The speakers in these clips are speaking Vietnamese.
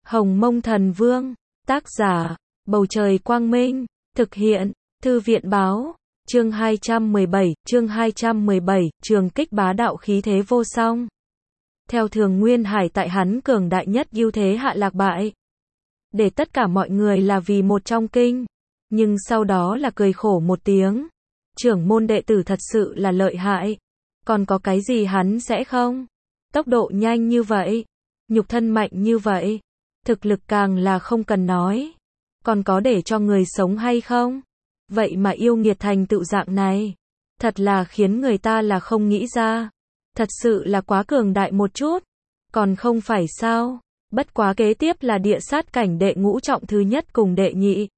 Hồng Mông Thần Vương, tác giả, Bầu Trời Quang Minh, thực hiện, Thư viện Báo, chương 217, trường kích bá đạo khí thế vô song. Theo thường Nguyên Hải tại hắn cường đại nhất ưu thế hạ lạc bại. Để tất cả mọi người là vì một trong kinh, nhưng sau đó là cười khổ một tiếng. Trưởng môn đệ tử thật sự là lợi hại, còn có cái gì hắn sẽ không? Tốc độ nhanh như vậy, nhục thân mạnh như vậy, thực lực càng là không cần nói. Còn có để cho người sống hay không? Vậy mà yêu nghiệt thành tựu dạng này, thật là khiến người ta là không nghĩ ra. Thật sự là quá cường đại một chút, còn không phải sao? Bất quá kế tiếp là địa sát cảnh đệ ngũ trọng thứ nhất cùng đệ nhị.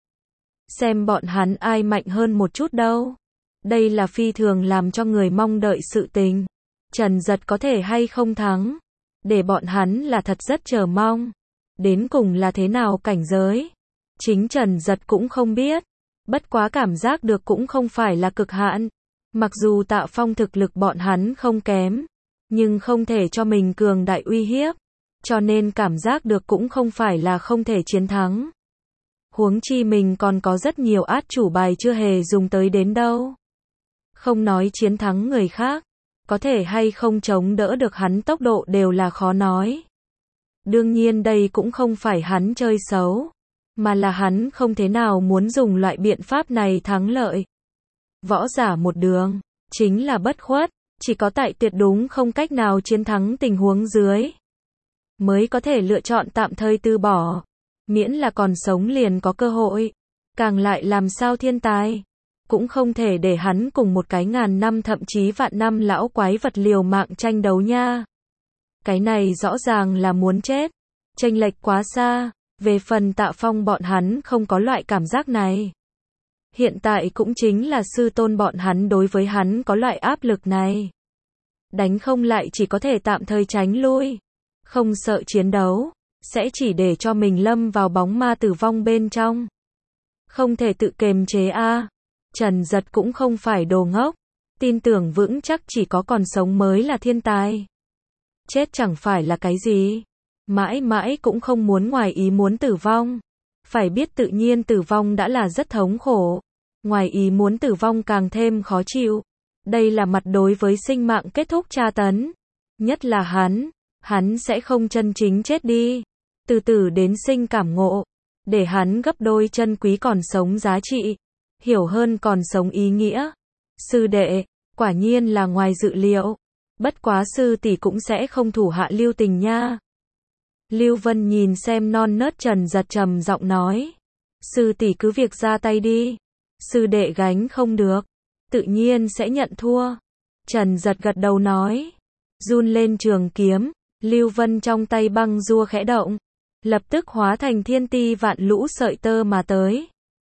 Xem bọn hắn ai mạnh hơn một chút đâu. Đây là phi thường làm cho người mong đợi sự tình. Trần Giật có thể hay không thắng? Để bọn hắn là thật rất chờ mong. Đến cùng là thế nào cảnh giới? Chính Trần Giật cũng không biết. Bất quá cảm giác được cũng không phải là cực hạn. Mặc dù Tạ Phong thực lực bọn hắn không kém, nhưng không thể cho mình cường đại uy hiếp. Cho nên cảm giác được cũng không phải là không thể chiến thắng. Huống chi mình còn có rất nhiều át chủ bài chưa hề dùng tới đến đâu. Không nói chiến thắng người khác, có thể hay không chống đỡ được hắn tốc độ đều là khó nói. Đương nhiên đây cũng không phải hắn chơi xấu, mà là hắn không thế nào muốn dùng loại biện pháp này thắng lợi. Võ giả một đường, chính là bất khuất, chỉ có tại tuyệt đúng không cách nào chiến thắng tình huống dưới, mới có thể lựa chọn tạm thời từ bỏ. Miễn là còn sống liền có cơ hội. Càng lại làm sao thiên tài, cũng không thể để hắn cùng một cái ngàn năm thậm chí vạn năm lão quái vật liều mạng tranh đấu nha. Cái này rõ ràng là muốn chết. Chênh lệch quá xa. Về phần Tạ Phong bọn hắn không có loại cảm giác này. Hiện tại cũng chính là sư tôn bọn hắn đối với hắn có loại áp lực này. Đánh không lại chỉ có thể tạm thời tránh lui. Không sợ chiến đấu, sẽ chỉ để cho mình lâm vào bóng ma tử vong bên trong. Không thể tự kiềm chế a. Trần Giật cũng không phải đồ ngốc, tin tưởng vững chắc chỉ có còn sống mới là thiên tài. Chết chẳng phải là cái gì, mãi mãi cũng không muốn ngoài ý muốn tử vong. Phải biết tự nhiên tử vong đã là rất thống khổ, ngoài ý muốn tử vong càng thêm khó chịu. Đây là mặt đối với sinh mạng kết thúc tra tấn. Nhất là hắn sẽ không chân chính chết đi, từ từ đến sinh cảm ngộ, để hắn gấp đôi chân quý còn sống giá trị, hiểu hơn còn sống ý nghĩa. Sư đệ, quả nhiên là ngoài dự liệu, bất quá sư tỷ cũng sẽ không thủ hạ lưu tình nha. Lưu Vân nhìn xem non nớt Trần Giật trầm giọng nói, sư tỷ cứ việc ra tay đi, sư đệ gánh không được, tự nhiên sẽ nhận thua. Trần Giật gật đầu nói, run lên trường kiếm. Lưu Vân trong tay băng rua khẽ động, lập tức hóa thành thiên ti vạn lũ sợi tơ mà tới.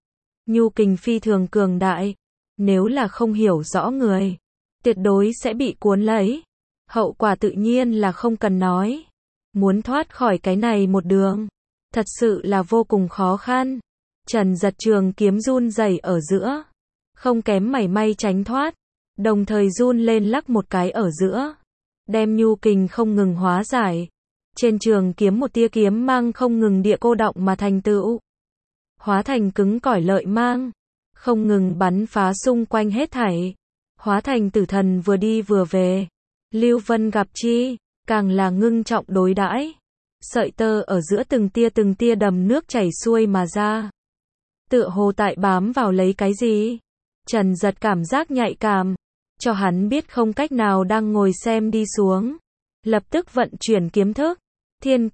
Nhu kình phi thường cường đại, nếu là không hiểu rõ người, tuyệt đối sẽ bị cuốn lấy. Hậu quả tự nhiên là không cần nói. Muốn thoát khỏi cái này một đường, thật sự là vô cùng khó khăn. Trần Giật trường kiếm run rẩy ở giữa, không kém mảy may tránh thoát, đồng thời run lên lắc một cái ở giữa, đem nhu kình không ngừng hóa giải. Trên trường kiếm một tia kiếm mang không ngừng địa cô động mà thành tựu, hóa thành cứng cỏi lợi mang, không ngừng bắn phá xung quanh hết thảy, hóa thành tử thần vừa đi vừa về. Lưu Vân gặp chi, càng là ngưng trọng đối đãi. Sợi tơ ở giữa từng tia đầm nước chảy xuôi mà ra, tựa hồ tại bám vào lấy cái gì. Trần Giật cảm giác nhạy cảm, cho hắn biết không cách nào đang ngồi xem đi xuống. Lập tức vận chuyển kiếm thức, thiên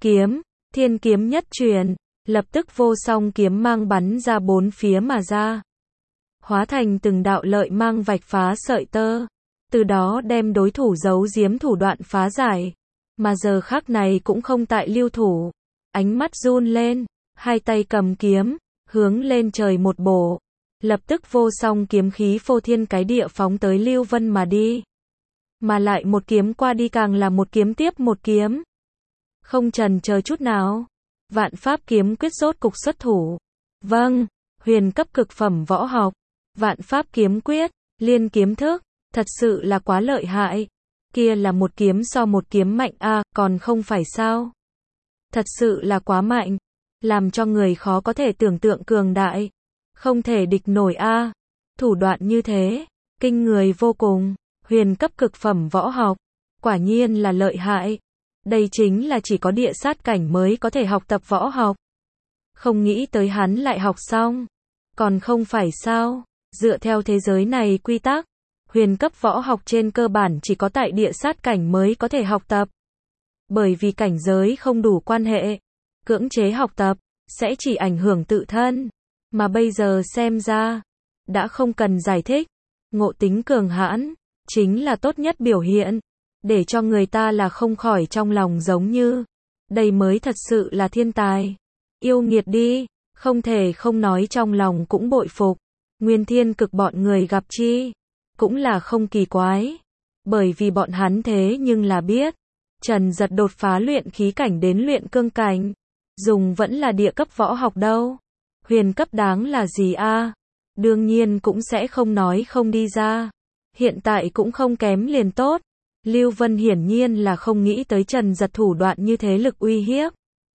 kiếm nhất truyền, lập tức vô song kiếm mang bắn ra bốn phía mà ra, hóa thành từng đạo lợi mang vạch phá sợi tơ, từ đó đem đối thủ giấu giếm thủ đoạn phá giải. Mà giờ khắc này cũng không tại lưu thủ, ánh mắt run lên, hai tay cầm kiếm, hướng lên trời một bổ. Lập tức vô song kiếm khí phô thiên cái địa phóng tới Lưu Vân mà đi. Mà lại một kiếm qua đi càng là một kiếm tiếp một kiếm. Không chần chờ chút nào. Vạn pháp kiếm quyết rốt cục xuất thủ. Vâng, huyền cấp cực phẩm võ học. Vạn pháp kiếm quyết, liên kiếm thức, thật sự là quá lợi hại. Kia là một kiếm so một kiếm mạnh a, còn không phải sao. Thật sự là quá mạnh. làm cho người khó có thể tưởng tượng cường đại. Không thể địch nổi a. Thủ đoạn như thế, kinh người vô cùng, huyền cấp cực phẩm võ học, quả nhiên là lợi hại. Đây chính là chỉ có địa sát cảnh mới có thể học tập võ học. Không nghĩ tới hắn lại học xong. Còn không phải sao, dựa theo thế giới này quy tắc, huyền cấp võ học trên cơ bản chỉ có tại địa sát cảnh mới có thể học tập. Bởi vì cảnh giới không đủ quan hệ, cưỡng chế học tập, sẽ chỉ ảnh hưởng tự thân. Mà bây giờ xem ra, đã không cần giải thích, ngộ tính cường hãn, chính là tốt nhất biểu hiện, để cho người ta là không khỏi trong lòng giống như, đây mới thật sự là thiên tài. Yêu nghiệt đi, không thể không nói trong lòng cũng bội phục. Nguyên Thiên Cực bọn người gặp chi, cũng là không kỳ quái, bởi vì bọn hắn thế nhưng là biết, Trần Giật đột phá luyện khí cảnh đến luyện cương cảnh, dùng vẫn là địa cấp võ học đâu. Huyền cấp đáng là gì a? Đương nhiên cũng sẽ không nói không đi ra. Hiện tại cũng không kém liền tốt. Lưu Vân hiển nhiên là không nghĩ tới Trần Giật thủ đoạn như thế lực uy hiếp.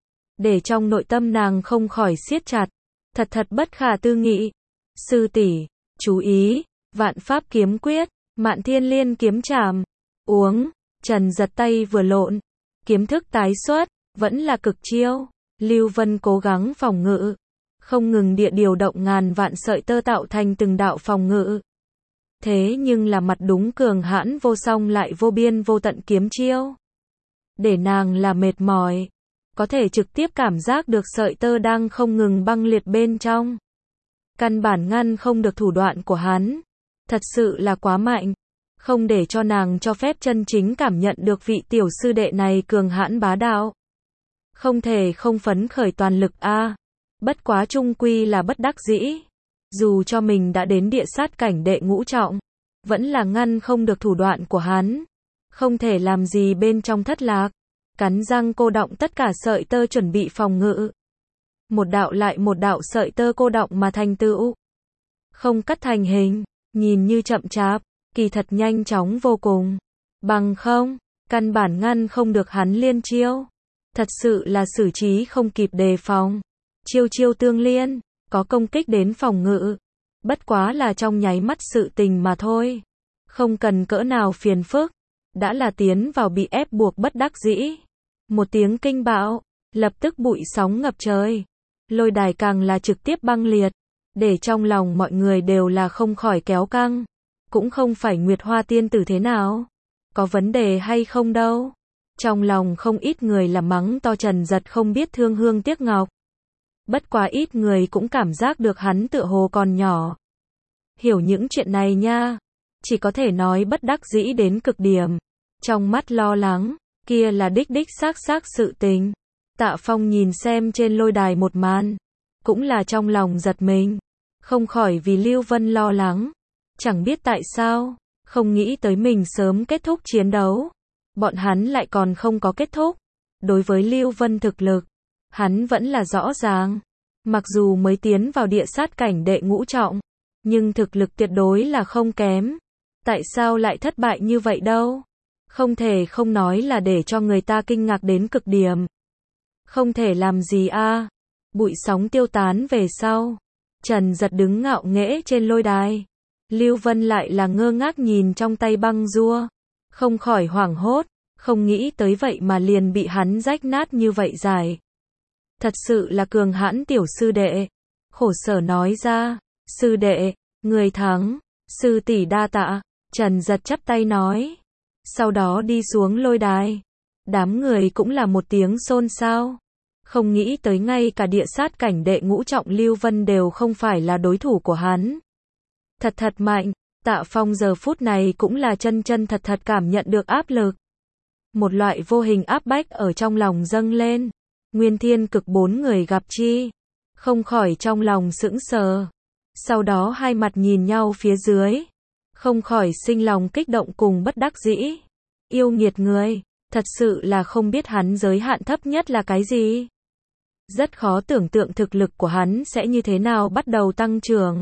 Để trong nội tâm nàng không khỏi siết chặt. Thật bất khả tư nghị. Sư tỷ, chú ý, vạn pháp kiếm quyết, Mạn Thiên Liên kiếm trảm. Uống, Trần Giật tay vừa lộn. Kiếm thức tái xuất, vẫn là cực chiêu. Lưu Vân cố gắng phòng ngự. Không ngừng điều động ngàn vạn sợi tơ tạo thành từng đạo phòng ngự. Thế nhưng là mặt đúng cường hãn vô song lại vô biên vô tận kiếm chiêu. Để nàng là mệt mỏi. Có thể trực tiếp cảm giác được sợi tơ đang không ngừng băng liệt bên trong. Căn bản ngăn không được thủ đoạn của hắn. Thật sự là quá mạnh. Không để cho nàng cho phép chân chính cảm nhận được vị tiểu sư đệ này cường hãn bá đạo. Không thể không phấn khởi toàn lực a. Bất quá chung quy là bất đắc dĩ. Dù cho mình đã đến địa sát cảnh đệ ngũ trọng, vẫn là ngăn không được thủ đoạn của hắn. Không thể làm gì bên trong thất lạc. Cắn răng cô đọng tất cả sợi tơ chuẩn bị phòng ngự. Một đạo lại một đạo sợi tơ cô đọng mà thành tựu. Không cắt thành hình, nhìn như chậm chạp, kỳ thật nhanh chóng vô cùng. Bằng không, căn bản ngăn không được hắn liên chiêu. Thật sự là xử trí không kịp đề phòng. Chiêu chiêu tương liên, có công kích đến phòng ngự. Bất quá là trong nháy mắt sự tình mà thôi. Không cần cỡ nào phiền phức. Đã là tiến vào bị ép buộc bất đắc dĩ. Một tiếng kinh bạo, lập tức bụi sóng ngập trời. Lôi đài càng là trực tiếp băng liệt. Để trong lòng mọi người đều là không khỏi kéo căng. Cũng không phải Nguyệt Hoa tiên tử thế nào. Có vấn đề hay không đâu. Trong lòng không ít người là mắng to Trần Giật không biết thương hương tiếc ngọc. Bất quá ít người cũng cảm giác được hắn tựa hồ còn nhỏ. Hiểu những chuyện này nha. Chỉ có thể nói bất đắc dĩ đến cực điểm. Trong mắt lo lắng, kia là đích xác sự tình. Tạ Phong nhìn xem trên lôi đài một màn. Cũng là trong lòng giật mình. Không khỏi vì Lưu Vân lo lắng. Chẳng biết tại sao, không nghĩ tới mình sớm kết thúc chiến đấu. Bọn hắn lại còn không có kết thúc. Đối với Lưu Vân thực lực, hắn vẫn là rõ ràng. Mặc dù mới tiến vào địa sát cảnh đệ ngũ trọng, nhưng thực lực tuyệt đối là không kém. Tại sao lại thất bại như vậy đâu? Không thể không nói là để cho người ta kinh ngạc đến cực điểm. Không thể làm gì a. Bụi sóng tiêu tán về sau. Trần Giật đứng ngạo nghễ trên lôi đài. Lưu Vân lại là ngơ ngác nhìn trong tay băng rua. Không khỏi hoảng hốt. Không nghĩ tới vậy mà liền bị hắn rách nát như vậy giải. Thật sự là cường hãn tiểu sư đệ. Khổ sở nói ra. Sư đệ, người thắng. Sư tỷ đa tạ. Trần Giật chắp tay nói. Sau đó đi xuống lôi đài. Đám người cũng là một tiếng xôn xao. Không nghĩ tới ngay cả địa sát cảnh đệ ngũ trọng Lưu Vân đều không phải là đối thủ của hắn. Thật mạnh. Tạ Phong giờ phút này cũng là chân thật cảm nhận được áp lực. Một loại vô hình áp bách ở trong lòng dâng lên. Nguyên Thiên Cực bốn người gặp chi. Không khỏi trong lòng sững sờ. Sau đó hai mặt nhìn nhau phía dưới. Không khỏi sinh lòng kích động cùng bất đắc dĩ. Yêu nghiệt người. Thật sự là không biết hắn giới hạn thấp nhất là cái gì. Rất khó tưởng tượng thực lực của hắn sẽ như thế nào bắt đầu tăng trưởng.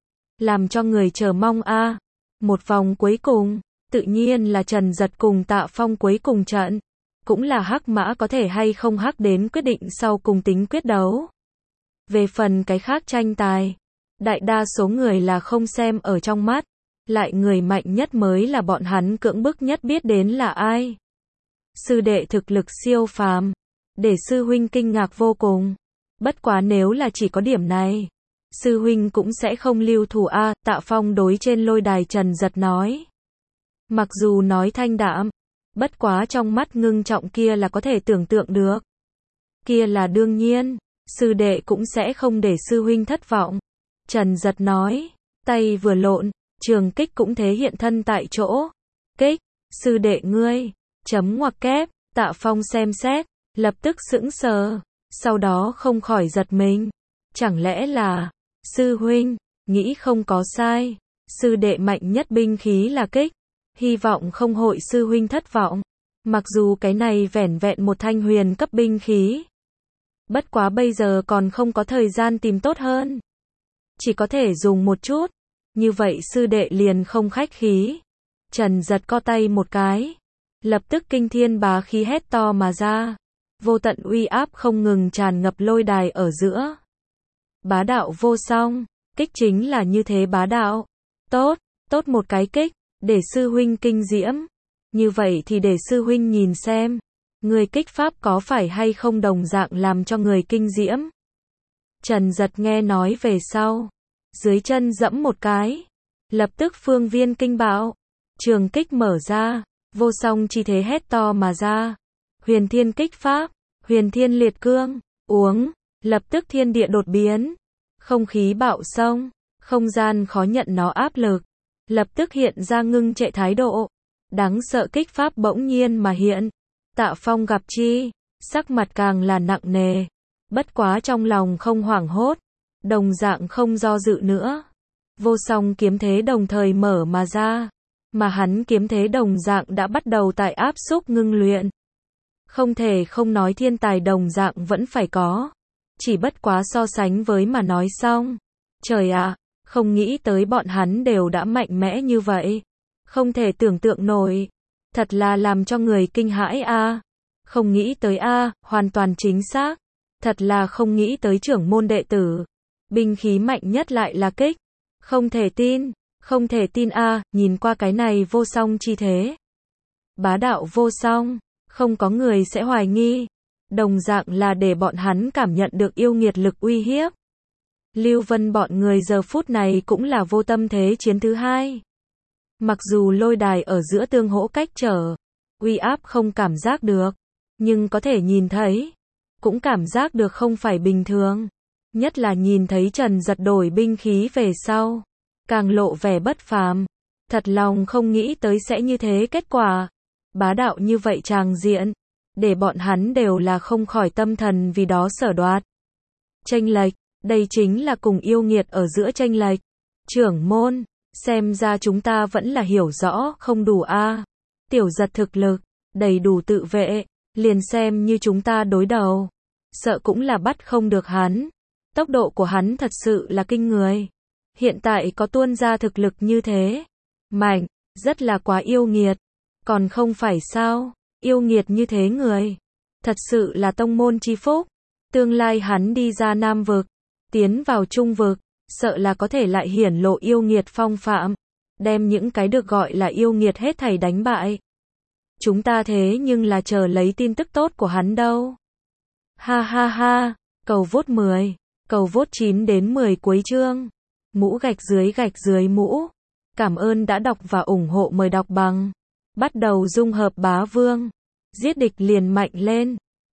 Làm cho người chờ mong a. Một vòng cuối cùng, tự nhiên là Trần Giật cùng Tạ Phong cuối cùng trận. cũng là hắc mã có thể hay không hắc đến quyết định sau cùng tính quyết đấu. Về phần cái khác tranh tài, đại đa số người là không xem ở trong mắt, lại người mạnh nhất mới là bọn hắn cưỡng bức nhất biết đến là ai. Sư đệ thực lực siêu phàm, để sư huynh kinh ngạc vô cùng. Bất quá nếu là chỉ có điểm này, sư huynh cũng sẽ không lưu thủ a. Tạ Phong đối trên lôi đài Trần Giật nói. Mặc dù nói thanh đạm, bất quá trong mắt ngưng trọng kia là có thể tưởng tượng được. Kia là đương nhiên, sư đệ cũng sẽ không để sư huynh thất vọng. Trần Giật nói, tay vừa lộn, trường kích cũng thế hiện thân tại chỗ. Kích, sư đệ ngươi, chấm ngoặc kép. Tạ Phong xem xét, lập tức sững sờ, sau đó không khỏi giật mình. Chẳng lẽ là, sư huynh, nghĩ không có sai, sư đệ mạnh nhất binh khí là kích, hy vọng không hội sư huynh thất vọng. Mặc dù cái này vẻn vẹn một thanh huyền cấp binh khí. Bất quá bây giờ còn không có thời gian tìm tốt hơn. Chỉ có thể dùng một chút, như vậy sư đệ liền không khách khí. Trần Giật co tay một cái, lập tức kinh thiên bá khí hét to mà ra. Vô tận uy áp không ngừng tràn ngập lôi đài ở giữa. Bá đạo vô song, kích chính là như thế bá đạo. Tốt, tốt một cái kích, để sư huynh kinh diễm. Như vậy thì để sư huynh nhìn xem, người kích pháp có phải hay không đồng dạng làm cho người kinh diễm. Trần Giật nghe nói về sau, dưới chân dẫm một cái, lập tức phương viên kinh bạo, trường kích mở ra, vô song chi thế hét to mà ra. Huyền thiên kích pháp, huyền thiên liệt cương, uống, lập tức thiên địa đột biến, không khí bạo xông, không gian khó nhận nó áp lực, lập tức hiện ra ngưng trệ thái độ. Đáng sợ kích pháp bỗng nhiên mà hiện. Tạ Phong gặp chi, sắc mặt càng là nặng nề, bất quá trong lòng không hoảng hốt, đồng dạng không do dự nữa. Vô song kiếm thế đồng thời mở mà ra, mà hắn kiếm thế đồng dạng đã bắt đầu tại áp xúc ngưng luyện. Không thể không nói thiên tài đồng dạng vẫn phải có, chỉ bất quá so sánh với mà nói xong. Trời ạ, không nghĩ tới bọn hắn đều đã mạnh mẽ như vậy. Không thể tưởng tượng nổi, thật là làm cho người kinh hãi a. Không nghĩ tới a, hoàn toàn chính xác. Thật là không nghĩ tới trưởng môn đệ tử, binh khí mạnh nhất lại là kích. Không thể tin a, nhìn qua cái này vô song chi thế. Bá đạo vô song, không có người sẽ hoài nghi. Đồng dạng là để bọn hắn cảm nhận được yêu nghiệt lực uy hiếp. Lưu Vân bọn người giờ phút này cũng là vô tâm thế chiến thứ hai. Mặc dù lôi đài ở giữa tương hỗ cách trở, uy áp không cảm giác được, nhưng có thể nhìn thấy, cũng cảm giác được không phải bình thường. Nhất là nhìn thấy Trần Giật đổi binh khí về sau, càng lộ vẻ bất phàm. Thật lòng không nghĩ tới sẽ như thế kết quả. Bá đạo như vậy tràng diện, để bọn hắn đều là không khỏi tâm thần vì đó sở đoạt. Chênh lệch, đây chính là cùng yêu nghiệt ở giữa chênh lệch. Trưởng môn, xem ra chúng ta vẫn là hiểu rõ không đủ a. Tiểu Giật thực lực, đầy đủ tự vệ, liền xem như chúng ta đối đầu, sợ cũng là bắt không được hắn. Tốc độ của hắn thật sự là kinh người. Hiện tại có tuôn ra thực lực như thế, mạnh, rất là quá yêu nghiệt. Còn không phải sao, yêu nghiệt như thế người, thật sự là tông môn chi phúc. Tương lai hắn đi ra Nam vực, tiến vào Trung vực, sợ là có thể lại hiển lộ yêu nghiệt phong phạm, đem những cái được gọi là yêu nghiệt hết thảy đánh bại. Chúng ta thế nhưng là chờ lấy tin tức tốt của hắn đâu. Ha ha ha, cầu vote 10, cầu vote 9 đến 10 cuối chương. Mũ gạch dưới mũ. Cảm ơn đã đọc và ủng hộ, mời đọc bằng. Bắt đầu dung hợp bá vương. Giết địch liền mạnh lên.